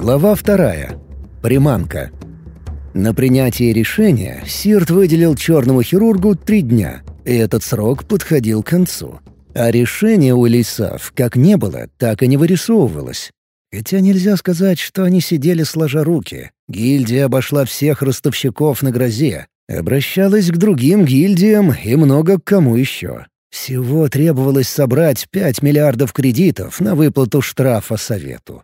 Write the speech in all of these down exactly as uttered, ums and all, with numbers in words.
Глава вторая. Приманка. На принятие решения Сирт выделил черному хирургу три дня, и этот срок подходил к концу. А решение у Элисав как не было, так и не вырисовывалось. Хотя нельзя сказать, что они сидели сложа руки. Гильдия обошла всех ростовщиков на грозе, обращалась к другим гильдиям и много к кому еще. Всего требовалось собрать пять миллиардов кредитов на выплату штрафа совету.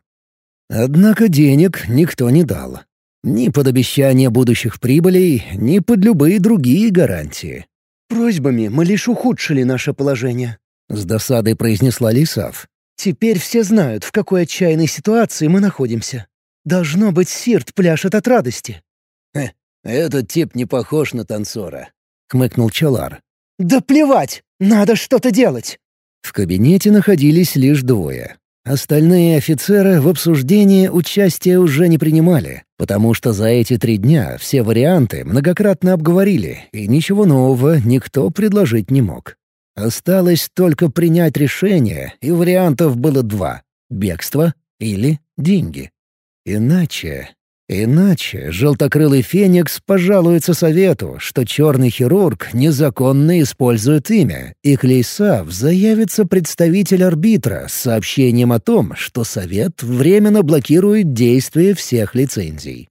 Однако денег никто не дал. Ни под обещание будущих прибылей, ни под любые другие гарантии. «Просьбами мы лишь ухудшили наше положение», — с досадой произнесла Лисав. «Теперь все знают, в какой отчаянной ситуации мы находимся. Должно быть, Сирт пляшет от радости». «Хе, этот тип не похож на танцора», — хмыкнул Чалар. «Да плевать! Надо что-то делать!» В кабинете находились лишь двое. Остальные офицеры в обсуждении участия уже не принимали, потому что за эти три дня все варианты многократно обговорили, и ничего нового никто предложить не мог. Осталось только принять решение, и вариантов было два — бегство или деньги. Иначе... Иначе желтокрылый Феникс пожалуется совету, что черный хирург незаконно использует имя, и к Лейсав заявится представитель арбитра с сообщением о том, что совет временно блокирует действие всех лицензий.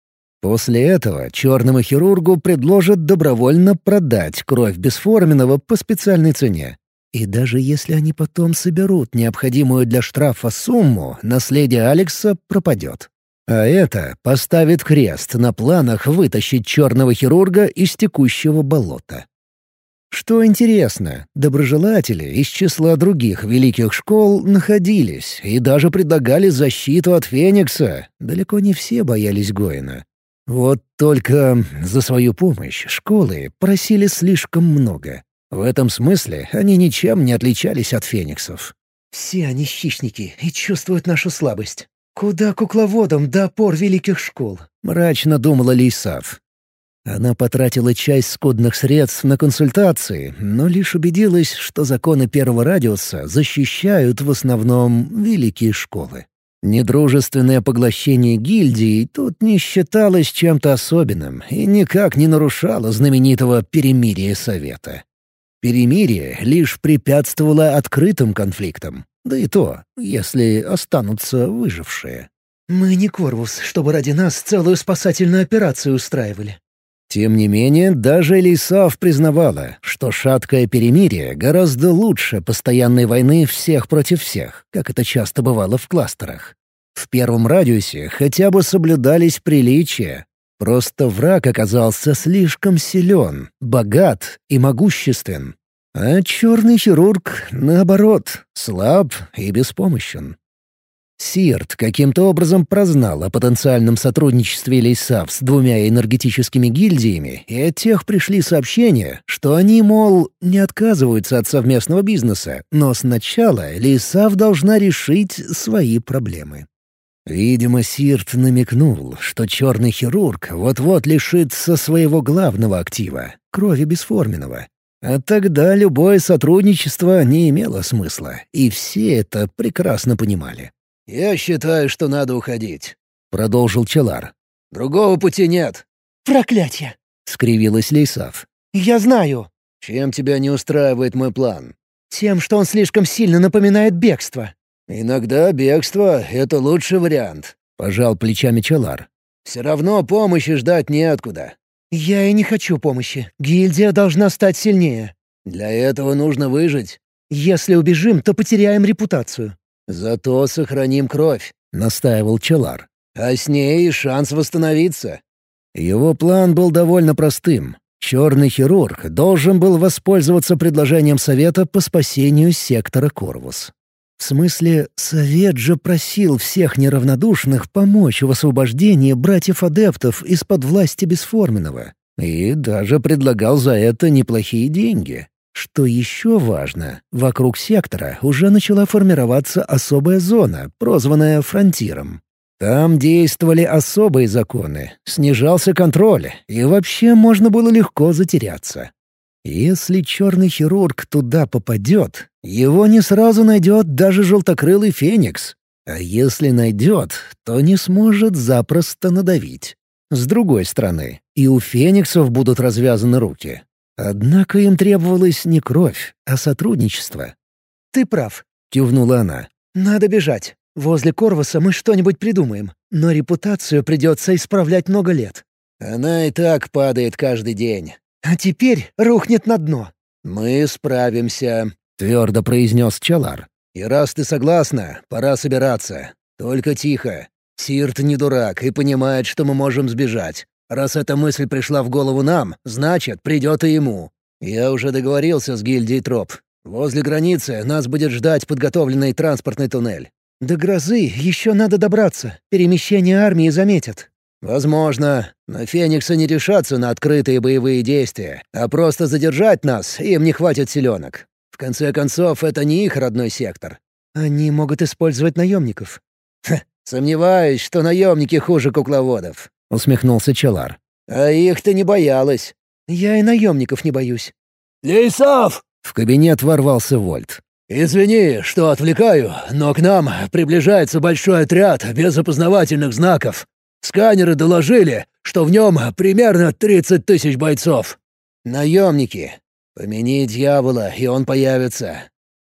После этого черному хирургу предложат добровольно продать кровь бесформенного по специальной цене. И даже если они потом соберут необходимую для штрафа сумму, наследие Алекса пропадет. А это поставит крест на планах вытащить черного хирурга из текущего болота. Что интересно, доброжелатели из числа других великих школ находились и даже предлагали защиту от Феникса. Далеко не все боялись Гоина. Вот только за свою помощь школы просили слишком много. В этом смысле они ничем не отличались от фениксов. «Все они хищники и чувствуют нашу слабость. Куда кукловодам до опор великих школ?» — мрачно думала Лейсав. Она потратила часть скудных средств на консультации, но лишь убедилась, что законы первого радиуса защищают в основном великие школы. Недружественное поглощение гильдии тут не считалось чем-то особенным и никак не нарушало знаменитого перемирия совета. Перемирие лишь препятствовало открытым конфликтам. Да и то, если останутся выжившие. «Мы не Корвус, чтобы ради нас целую спасательную операцию устраивали». Тем не менее, даже Элисав признавала, что шаткое перемирие гораздо лучше постоянной войны всех против всех, как это часто бывало в кластерах. В первом радиусе хотя бы соблюдались приличия. Просто враг оказался слишком силен, богат и могуществен. А черный хирург, наоборот, слаб и беспомощен. Сирт каким-то образом прознал о потенциальном сотрудничестве Лейсав с двумя энергетическими гильдиями, и от тех пришли сообщения, что они, мол, не отказываются от совместного бизнеса, но сначала Лейсав должна решить свои проблемы. Видимо, Сирт намекнул, что черный хирург вот-вот лишится своего главного актива — крови бесформенного. А тогда любое сотрудничество не имело смысла, и все это прекрасно понимали. «Я считаю, что надо уходить», — продолжил Чалар. «Другого пути нет». «Проклятье!» — скривилась Лейсав. «Я знаю». «Чем тебя не устраивает мой план?» «Тем, что он слишком сильно напоминает бегство». «Иногда бегство — это лучший вариант», — пожал плечами Чалар. «Все равно помощи ждать неоткуда». «Я и не хочу помощи. Гильдия должна стать сильнее». «Для этого нужно выжить». «Если убежим, то потеряем репутацию». «Зато сохраним кровь», — настаивал Чалар. «А с ней и шанс восстановиться». Его план был довольно простым. Черный хирург должен был воспользоваться предложением совета по спасению сектора Корвус. В смысле, совет же просил всех неравнодушных помочь в освобождении братьев-адептов из-под власти бесформенного. И даже предлагал за это неплохие деньги. Что еще важно, вокруг сектора уже начала формироваться особая зона, прозванная фронтиром. Там действовали особые законы, снижался контроль, и вообще можно было легко затеряться. Если черный хирург туда попадет, его не сразу найдет даже желтокрылый Феникс. А если найдет, то не сможет запросто надавить. С другой стороны, и у фениксов будут развязаны руки. Однако им требовалась не кровь, а сотрудничество. «Ты прав», — кивнула она. «Надо бежать. Возле Корвуса мы что-нибудь придумаем, но репутацию придется исправлять много лет». «Она и так падает каждый день». «А теперь рухнет на дно». «Мы справимся», — твердо произнес Чалар. «И раз ты согласна, пора собираться. Только тихо. Сирт не дурак и понимает, что мы можем сбежать. Раз эта мысль пришла в голову нам, значит, придет и ему. Я уже договорился с гильдией троп. Возле границы нас будет ждать подготовленный транспортный туннель». «До грозы еще надо добраться. Перемещение армии заметят». «Возможно. Но фениксы не решатся на открытые боевые действия, а просто задержать нас им не хватит силенок. В конце концов, это не их родной сектор». «Они могут использовать наемников». «Ха, сомневаюсь, что наемники хуже кукловодов», — усмехнулся Чалар. «А их ты не боялась». «Я и наемников не боюсь». «Лейсав!» — в кабинет ворвался Вольт. «Извини, что отвлекаю, но к нам приближается большой отряд без опознавательных знаков. Сканеры доложили, что в нем примерно тридцать тысяч бойцов». «Наемники. Помяни дьявола, и он появится.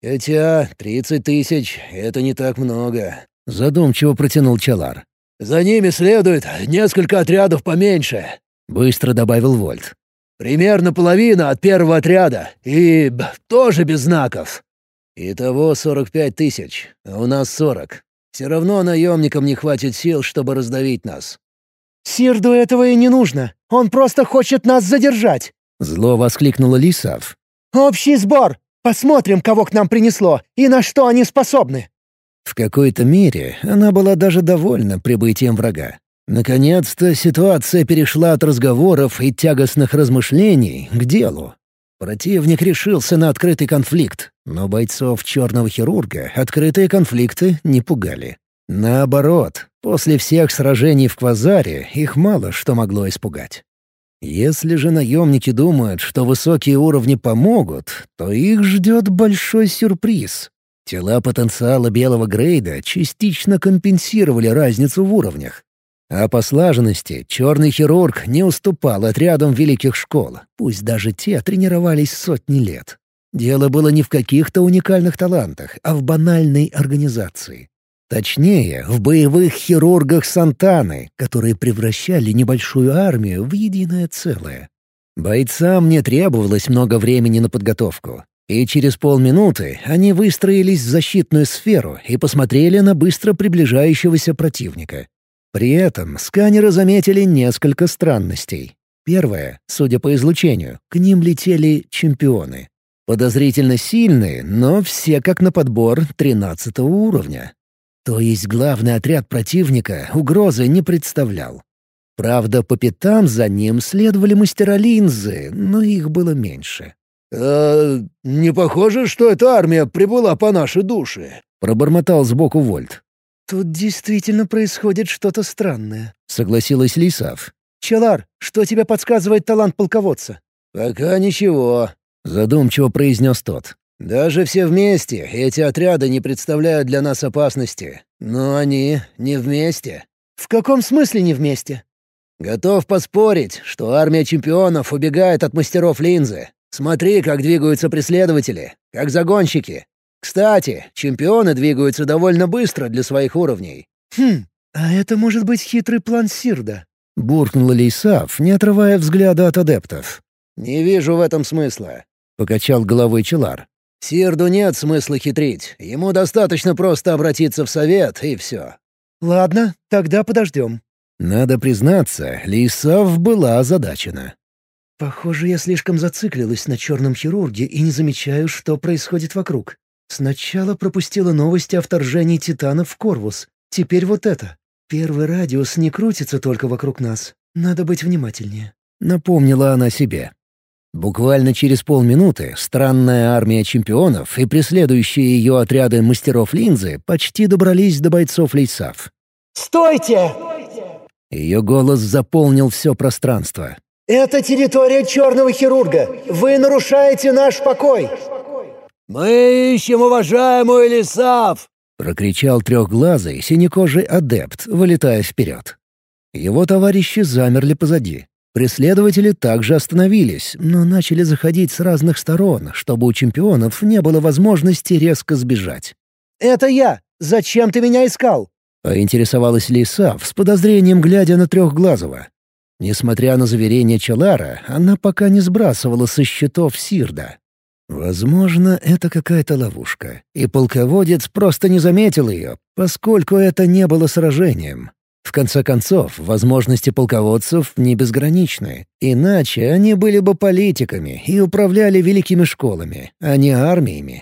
Хотя тридцать тысяч — это не так много», — задумчиво протянул Чалар. «За ними следует несколько отрядов поменьше», — быстро добавил Вольт. «Примерно половина от первого отряда, и тоже без знаков». «Итого сорок пять тысяч, а у нас сорок. Все равно наемникам не хватит сил, чтобы раздавить нас». «Сирду этого и не нужно. Он просто хочет нас задержать!» — зло воскликнула Лисав. «Общий сбор! Посмотрим, кого к нам принесло и на что они способны!» В какой-то мере она была даже довольна прибытием врага. Наконец-то ситуация перешла от разговоров и тягостных размышлений к делу. Противник решился на открытый конфликт, но бойцов черного хирурга открытые конфликты не пугали. Наоборот, после всех сражений в Квазаре их мало что могло испугать. Если же наемники думают, что высокие уровни помогут, то их ждет большой сюрприз. Тела потенциала белого грейда частично компенсировали разницу в уровнях. А по слаженности черный хирург не уступал отрядам великих школ, пусть даже те тренировались сотни лет. Дело было не в каких-то уникальных талантах, а в банальной организации. Точнее, в боевых хирургах Сантаны, которые превращали небольшую армию в единое целое. Бойцам не требовалось много времени на подготовку. И через полминуты они выстроились в защитную сферу и посмотрели на быстро приближающегося противника. При этом сканеры заметили несколько странностей. Первое, судя по излучению, к ним летели чемпионы. Подозрительно сильные, но все как на подбор тринадцатого уровня. То есть главный отряд противника угрозы не представлял. Правда, по пятам за ним следовали мастера линзы, но их было меньше. «Э, не похоже, что эта армия прибыла по нашей душе», — пробормотал сбоку Вольт. «Тут действительно происходит что-то странное», — согласилась Лисав. «Чалар, что тебе подсказывает талант полководца?» «Пока ничего», — задумчиво произнес тот. «Даже все вместе эти отряды не представляют для нас опасности. Но они не вместе». «В каком смысле не вместе?» «Готов поспорить, что армия чемпионов убегает от мастеров линзы. Смотри, как двигаются преследователи, как загонщики. Кстати, чемпионы двигаются довольно быстро для своих уровней». «Хм, а это может быть хитрый план Сирда», — буркнула Лейсав, не отрывая взгляда от адептов. «Не вижу в этом смысла», — покачал головой Чалар. «Сирду нет смысла хитрить. Ему достаточно просто обратиться в совет, и все». «Ладно, тогда подождем». Надо признаться, Лейсав была озадачена. «Похоже, я слишком зациклилась на черном хирурге и не замечаю, что происходит вокруг. Сначала пропустила новости о вторжении титанов в Корвус. Теперь вот это. Первый радиус не крутится только вокруг нас. Надо быть внимательнее», — напомнила она себе. Буквально через полминуты странная армия чемпионов и преследующие ее отряды мастеров линзы почти добрались до бойцов Лейсав. «Стойте!» Ее голос заполнил все пространство. «Это территория черного хирурга. Вы нарушаете наш покой!» «Мы ищем уважаемую Лисав!» прокричал трехглазый синекожий адепт, вылетая вперед. Его товарищи замерли позади. Преследователи также остановились, но начали заходить с разных сторон, чтобы у чемпионов не было возможности резко сбежать. «Это я! Зачем ты меня искал?» — поинтересовалась Лисав с подозрением, глядя на Трехглазого. Несмотря на заверение Челара, она пока не сбрасывала со счетов Сирда. Возможно, это какая-то ловушка, и полководец просто не заметил ее, поскольку это не было сражением. В конце концов, возможности полководцев не безграничны, иначе они были бы политиками и управляли великими школами, а не армиями.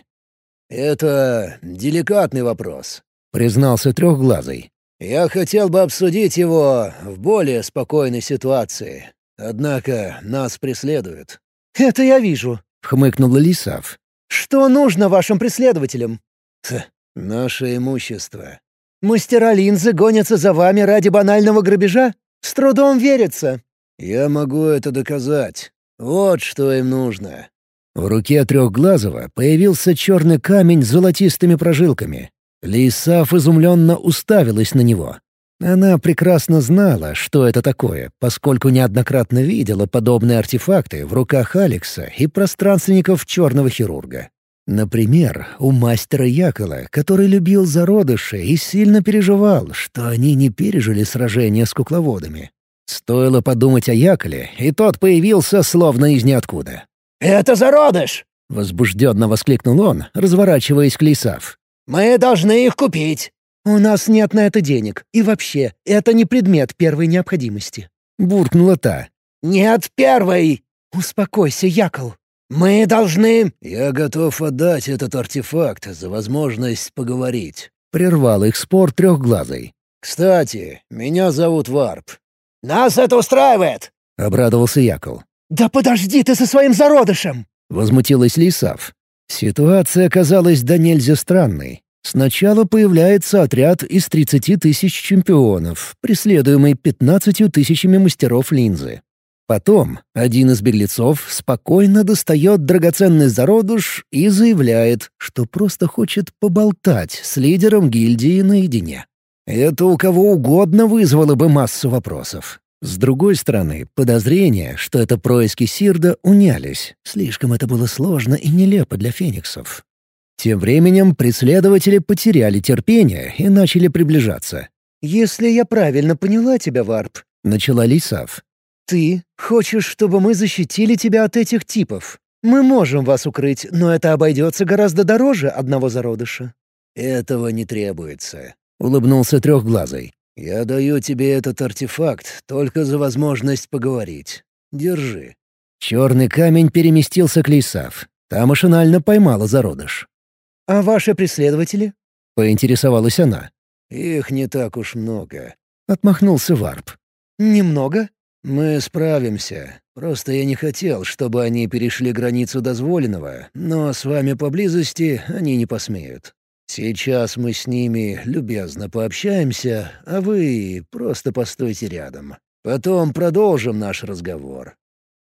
«Это деликатный вопрос», — признался Трехглазый. «Я хотел бы обсудить его в более спокойной ситуации. Однако нас преследуют». «Это я вижу», — хмыкнула Лисав. «Что нужно вашим преследователям?» Х, «Наше имущество». «Мастера линзы гонятся за вами ради банального грабежа? С трудом верится». «Я могу это доказать. Вот что им нужно». В руке Трехглазого появился черный камень с золотистыми прожилками. Лисав изумленно уставилась на него. Она прекрасно знала, что это такое, поскольку неоднократно видела подобные артефакты в руках Алекса и пространственников черного хирурга. Например, у мастера Якола, который любил зародыши и сильно переживал, что они не пережили сражение с кукловодами. Стоило подумать о Яколе, и тот появился словно из ниоткуда. «Это зародыш!» — возбужденно воскликнул он, разворачиваясь к Лисав. «Мы должны их купить!» «У нас нет на это денег. И вообще, это не предмет первой необходимости», — буркнула та. «Нет первой!» «Успокойся, Якол. Мы должны...» «Я готов отдать этот артефакт за возможность поговорить», — прервал их спор Трехглазый. «Кстати, меня зовут Варп». «Нас это устраивает!» — обрадовался Якол. «Да подожди ты со своим зародышем!» — возмутилась Лисав. Ситуация оказалась до нельзя странной. Сначала появляется отряд из тридцати тысяч чемпионов, преследуемый пятнадцатью тысячами мастеров линзы. Потом один из беглецов спокойно достает драгоценный зародыш и заявляет, что просто хочет поболтать с лидером гильдии наедине. Это у кого угодно вызвало бы массу вопросов. С другой стороны, подозрения, что это происки Сирда, унялись. Слишком это было сложно и нелепо для фениксов. Тем временем преследователи потеряли терпение и начали приближаться. «Если я правильно поняла тебя, Варп», — начала Лисав. «ты хочешь, чтобы мы защитили тебя от этих типов? Мы можем вас укрыть, но это обойдется гораздо дороже одного зародыша». «Этого не требуется», — улыбнулся Трехглазый. «Я даю тебе этот артефакт только за возможность поговорить. Держи». Черный камень переместился к Лисав. Та машинально поймала зародыш. «А ваши преследователи?» — поинтересовалась она. «Их не так уж много», — отмахнулся Варп. «Немного?» «Мы справимся. Просто я не хотел, чтобы они перешли границу дозволенного, но с вами поблизости они не посмеют. Сейчас мы с ними любезно пообщаемся, а вы просто постойте рядом. Потом продолжим наш разговор».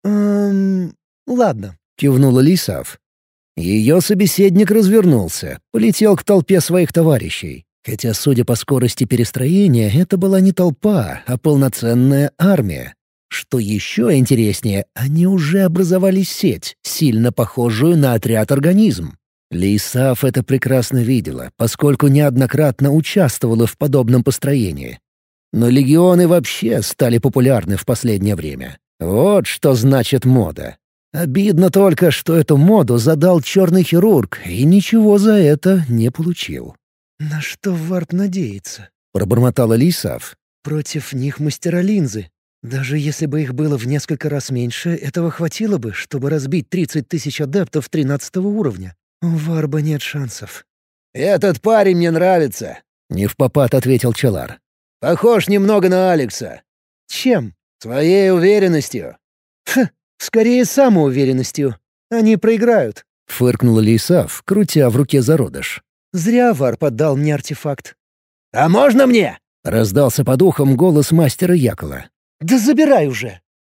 «Эм... ладно», — кивнула Лисав. Ее собеседник развернулся, полетел к толпе своих товарищей. Хотя, судя по скорости перестроения, это была не толпа, а полноценная армия. Что еще интереснее, они уже образовали сеть, сильно похожую на отряд-организм. Лисав это прекрасно видела, поскольку неоднократно участвовала в подобном построении. Но легионы вообще стали популярны в последнее время. Вот что значит мода. Обидно только, что эту моду задал черный хирург и ничего за это не получил. «На что Варп надеется?» — пробормотала Лисав. «Против них мастера линзы. Даже если бы их было в несколько раз меньше, этого хватило бы, чтобы разбить тридцать тысяч адептов тринадцатого уровня. У Варба нет шансов». «Этот парень мне нравится», — невпопад ответил Челар. «Похож немного на Алекса». «Чем?» «Своей уверенностью». «Ха, скорее самоуверенностью. Они проиграют», — фыркнула Лисав, крутя в руке зародыш. «Зря Варп отдал мне артефакт». «А можно мне?» — раздался по духам голос мастера Якола. «Да забирай уже!»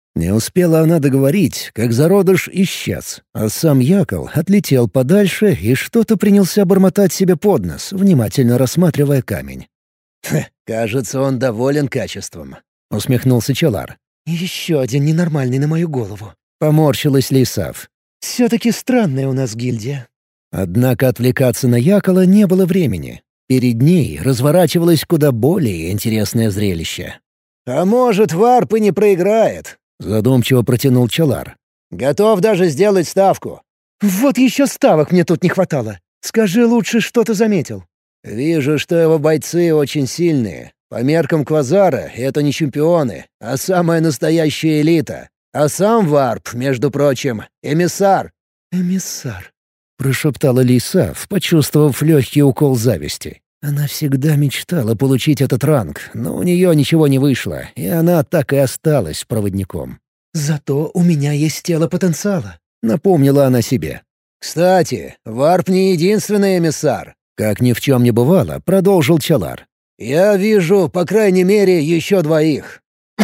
Не успела она договорить, как зародыш исчез, а сам Якол отлетел подальше и что-то принялся бормотать себе под нос, внимательно рассматривая камень. «Кажется, он доволен качеством», — усмехнулся Чалар. «Еще один ненормальный на мою голову». Поморщилась Лисав. «Все-таки странная у нас гильдия». Однако отвлекаться на Якола не было времени. Перед ней разворачивалось куда более интересное зрелище. «А может, варп и не проиграет?» — задумчиво протянул Чалар. «Готов даже сделать ставку». «Вот еще ставок мне тут не хватало. Скажи лучше, что ты заметил». «Вижу, что его бойцы очень сильные. По меркам Квазара это не чемпионы, а самая настоящая элита. А сам варп, между прочим, эмиссар». «Эмиссар», — прошептала Лисав, почувствовав легкий укол зависти. Она всегда мечтала получить этот ранг, но у нее ничего не вышло, и она так и осталась проводником. «Зато у меня есть тело потенциала», — напомнила она себе. «Кстати, варп не единственный эмиссар», — как ни в чем не бывало, продолжил Чалар. «Я вижу, по крайней мере, еще двоих».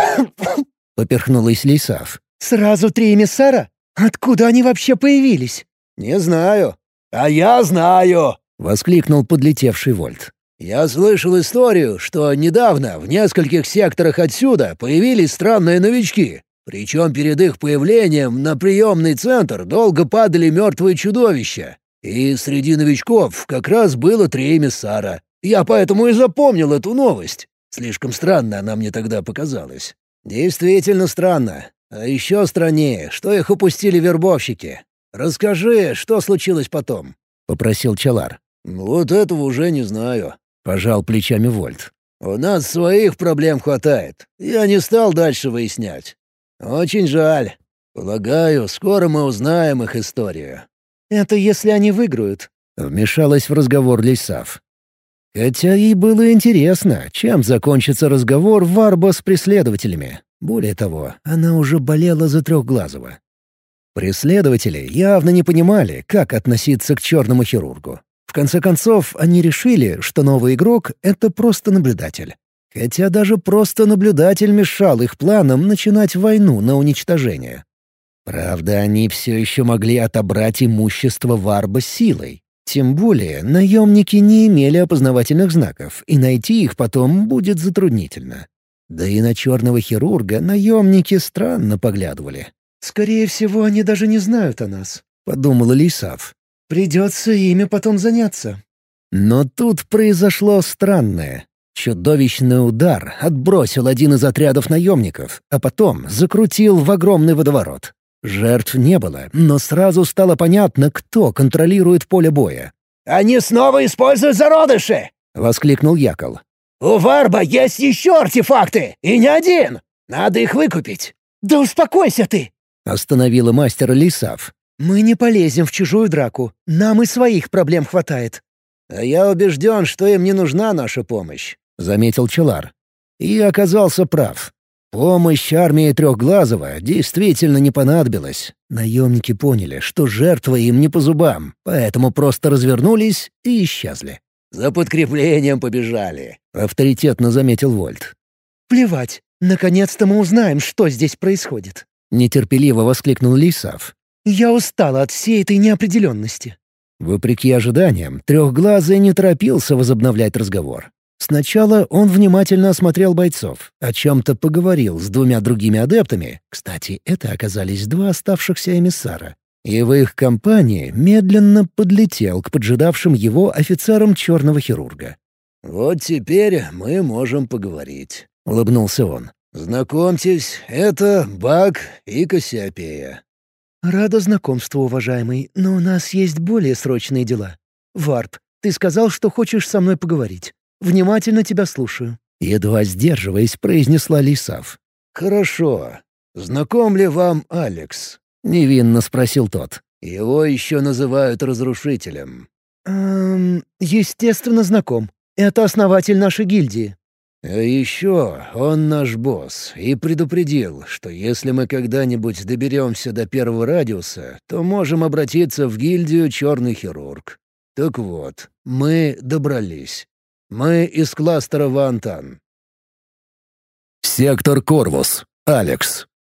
Поперхнулась Лисав. «Сразу три эмиссара? Откуда они вообще появились?» «Не знаю». «А я знаю!» — воскликнул подлетевший Вольт. «Я слышал историю, что недавно в нескольких секторах отсюда появились странные новички. Причем перед их появлением на приемный центр долго падали мертвые чудовища. И среди новичков как раз было три эмиссара. Я поэтому и запомнил эту новость. Слишком странно она мне тогда показалась». «Действительно странно. А еще страннее, что их упустили вербовщики. Расскажи, что случилось потом», — попросил Чалар. «Вот этого уже не знаю», — пожал плечами Вольт. «У нас своих проблем хватает. Я не стал дальше выяснять. Очень жаль. Полагаю, скоро мы узнаем их историю». «Это если они выиграют», — вмешалась в разговор Лисав. Хотя ей было интересно, чем закончится разговор Варба с преследователями. Более того, она уже болела за Трехглазого. Преследователи явно не понимали, как относиться к черному хирургу. В конце концов, они решили, что новый игрок — это просто наблюдатель. Хотя даже просто наблюдатель мешал их планам начинать войну на уничтожение. Правда, они все еще могли отобрать имущество Варба силой. Тем более, наемники не имели опознавательных знаков, и найти их потом будет затруднительно. Да и на черного хирурга наемники странно поглядывали. «Скорее всего, они даже не знают о нас», — подумала Лисав. «Придется ими потом заняться». Но тут произошло странное. Чудовищный удар отбросил один из отрядов наемников, а потом закрутил в огромный водоворот. Жертв не было, но сразу стало понятно, кто контролирует поле боя. «Они снова используют зародыши!» — воскликнул Якол. «У Варба есть еще артефакты, и не один! Надо их выкупить!» «Да успокойся ты!» — остановила мастера Лисав. «Мы не полезем в чужую драку. Нам и своих проблем хватает». «А я убежден, что им не нужна наша помощь», — заметил Чалар. И оказался прав. Помощь армии Трехглазого действительно не понадобилась. Наемники поняли, что жертва им не по зубам, поэтому просто развернулись и исчезли. «За подкреплением побежали», — авторитетно заметил Вольт. «Плевать. Наконец-то мы узнаем, что здесь происходит». Нетерпеливо воскликнул Лисав. «Я устала от всей этой неопределенности». Вопреки ожиданиям, Трехглазый не торопился возобновлять разговор. Сначала он внимательно осмотрел бойцов, о чем-то поговорил с двумя другими адептами, кстати, это оказались два оставшихся эмиссара, и в их компании медленно подлетел к поджидавшим его офицерам черного хирурга. «Вот теперь мы можем поговорить», — улыбнулся он. «Знакомьтесь, это Баг и Кассиопея». «Рада знакомству, уважаемый, но у нас есть более срочные дела. Варп, ты сказал, что хочешь со мной поговорить. Внимательно тебя слушаю». Едва сдерживаясь, произнесла Лисав. «Хорошо. Знаком ли вам Алекс?» — невинно спросил тот. «Его еще называют Разрушителем». «Эм, естественно, знаком. Это основатель нашей гильдии». «А еще он наш босс и предупредил, что если мы когда-нибудь доберемся до первого радиуса, то можем обратиться в гильдию «Черный хирург». Так вот, мы добрались. Мы из кластера Вантан». Сектор Корвус. Алекс.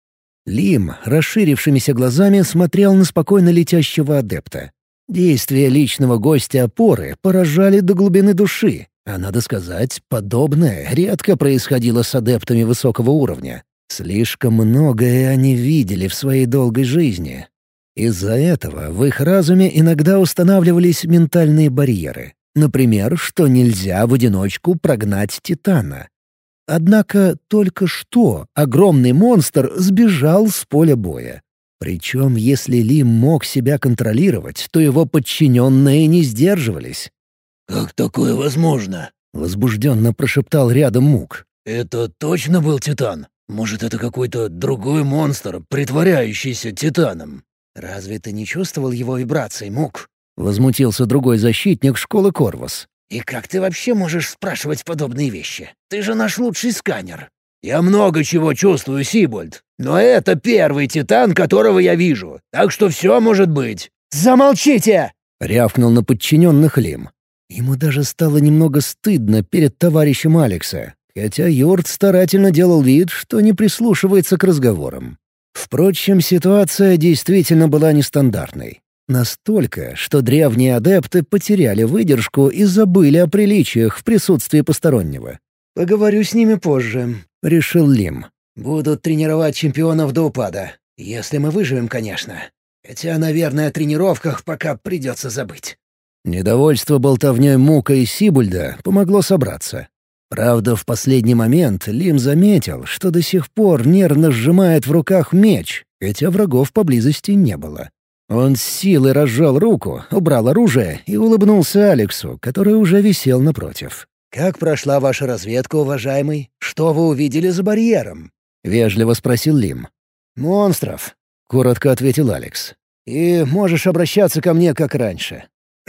Лим расширившимися глазами смотрел на спокойно летящего адепта. Действия личного гостя опоры поражали до глубины души, а, надо сказать, подобное редко происходило с адептами высокого уровня. Слишком многое они видели в своей долгой жизни. Из-за этого в их разуме иногда устанавливались ментальные барьеры. Например, что нельзя в одиночку прогнать Титана. Однако только что огромный монстр сбежал с поля боя. Причем, если Лим мог себя контролировать, то его подчиненные не сдерживались. «Как такое возможно?» — возбужденно прошептал рядом Мук. «Это точно был Титан? Может, это какой-то другой монстр, притворяющийся Титаном?» «Разве ты не чувствовал его вибраций, Мук?» — возмутился другой защитник школы Корвус. «И как ты вообще можешь спрашивать подобные вещи? Ты же наш лучший сканер». «Я много чего чувствую, Сибольд, но это первый Титан, которого я вижу, так что все может быть». «Замолчите!» — рявкнул на подчиненных Лим. Ему даже стало немного стыдно перед товарищем Алекса, хотя Йорд старательно делал вид, что не прислушивается к разговорам. Впрочем, ситуация действительно была нестандартной. Настолько, что древние адепты потеряли выдержку и забыли о приличиях в присутствии постороннего. «Поговорю с ними позже», — решил Лим. «Будут тренировать чемпионов до упада. Если мы выживем, конечно. Хотя, наверное, о тренировках пока придется забыть». Недовольство болтовней Мука и Сибульда помогло собраться. Правда, в последний момент Лим заметил, что до сих пор нервно сжимает в руках меч, хотя врагов поблизости не было. Он с силой разжал руку, убрал оружие и улыбнулся Алексу, который уже висел напротив. «Как прошла ваша разведка, уважаемый? Что вы увидели за барьером?» — вежливо спросил Лим. «Монстров», — коротко ответил Алекс. «И можешь обращаться ко мне, как раньше».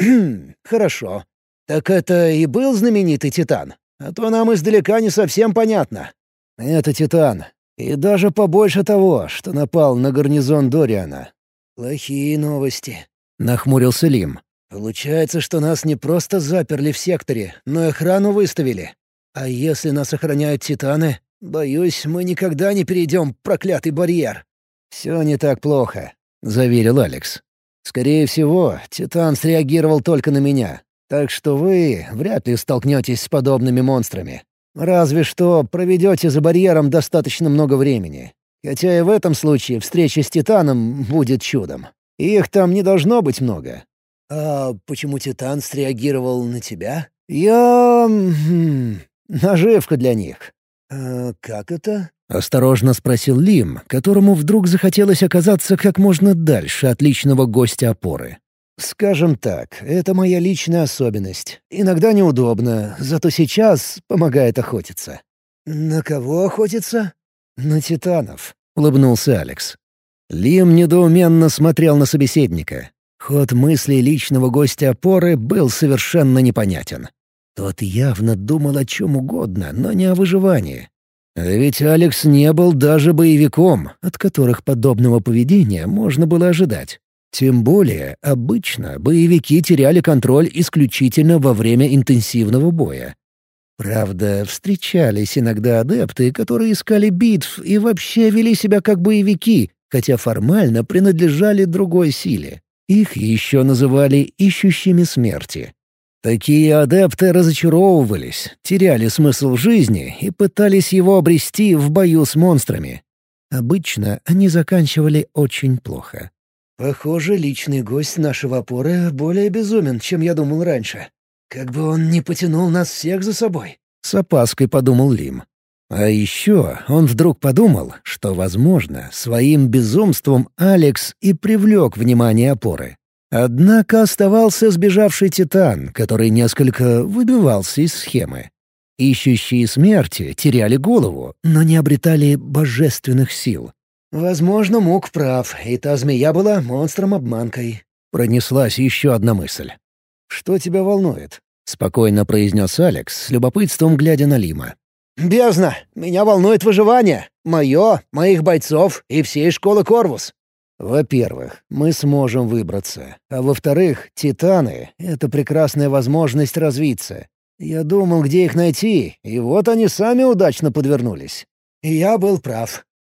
«Хорошо. Так это и был знаменитый Титан? А то нам издалека не совсем понятно». «Это Титан. И даже побольше того, что напал на гарнизон Дориана». «Плохие новости», — нахмурился Лим. «Получается, что нас не просто заперли в секторе, но и охрану выставили. А если нас охраняют Титаны, боюсь, мы никогда не перейдем проклятый барьер». «Все не так плохо», — заверил Алекс. «Скорее всего, Титан среагировал только на меня, так что вы вряд ли столкнетесь с подобными монстрами. Разве что проведете за барьером достаточно много времени. Хотя и в этом случае встреча с Титаном будет чудом. Их там не должно быть много». «А почему Титан среагировал на тебя?» «Я... М-м, наживка для них». «А как это?» — осторожно спросил Лим, которому вдруг захотелось оказаться как можно дальше от личного гостя опоры. «Скажем так, это моя личная особенность. Иногда неудобно, зато сейчас помогает охотиться». «На кого охотиться?» «На Титанов», — улыбнулся Алекс. Лим недоуменно смотрел на собеседника. Ход мыслей личного гостя опоры был совершенно непонятен. Тот явно думал о чем угодно, но не о выживании. А ведь Алекс не был даже боевиком, от которых подобного поведения можно было ожидать. Тем более, обычно боевики теряли контроль исключительно во время интенсивного боя. Правда, встречались иногда адепты, которые искали битв и вообще вели себя как боевики, хотя формально принадлежали другой силе. Их еще называли «ищущими смерти». Такие адепты разочаровывались, теряли смысл жизни и пытались его обрести в бою с монстрами. Обычно они заканчивали очень плохо. «Похоже, личный гость нашего опоры более безумен, чем я думал раньше. Как бы он не потянул нас всех за собой», — с опаской подумал Лим. А еще он вдруг подумал, что, возможно, своим безумством Алекс и привлек внимание опоры. Однако оставался сбежавший Титан, который несколько выбивался из схемы. Ищущие смерти теряли голову, но не обретали божественных сил. «Возможно, Мук прав, и та змея была монстром-обманкой». Пронеслась еще одна мысль. «Что тебя волнует?» — спокойно произнес Алекс, с любопытством глядя на Лима. «Бездна! Меня волнует выживание! Мое, моих бойцов и всей школы Корвус!» «Во-первых, мы сможем выбраться. А во-вторых, Титаны — это прекрасная возможность развиться. Я думал, где их найти, и вот они сами удачно подвернулись». «Я был прав»,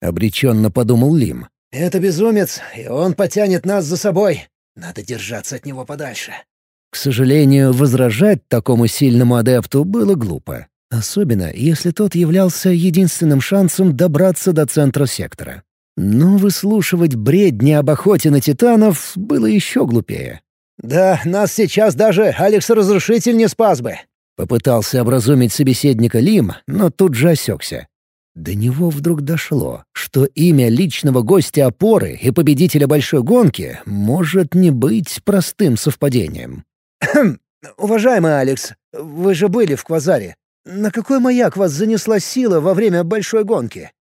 Обреченно подумал Лим. «Это безумец, и он потянет нас за собой. Надо держаться от него подальше». К сожалению, возражать такому сильному адепту было глупо. Особенно, если тот являлся единственным шансом добраться до центра сектора. Но выслушивать бредни об охоте на титанов было еще глупее. «Да, нас сейчас даже Алекс-разрушитель не спас бы!» Попытался образумить собеседника Лим, но тут же осекся. До него вдруг дошло, что имя личного гостя опоры и победителя большой гонки может не быть простым совпадением. «Хм, уважаемый Алекс, вы же были в Квазаре. На какой маяк вас занесла сила во время большой гонки?»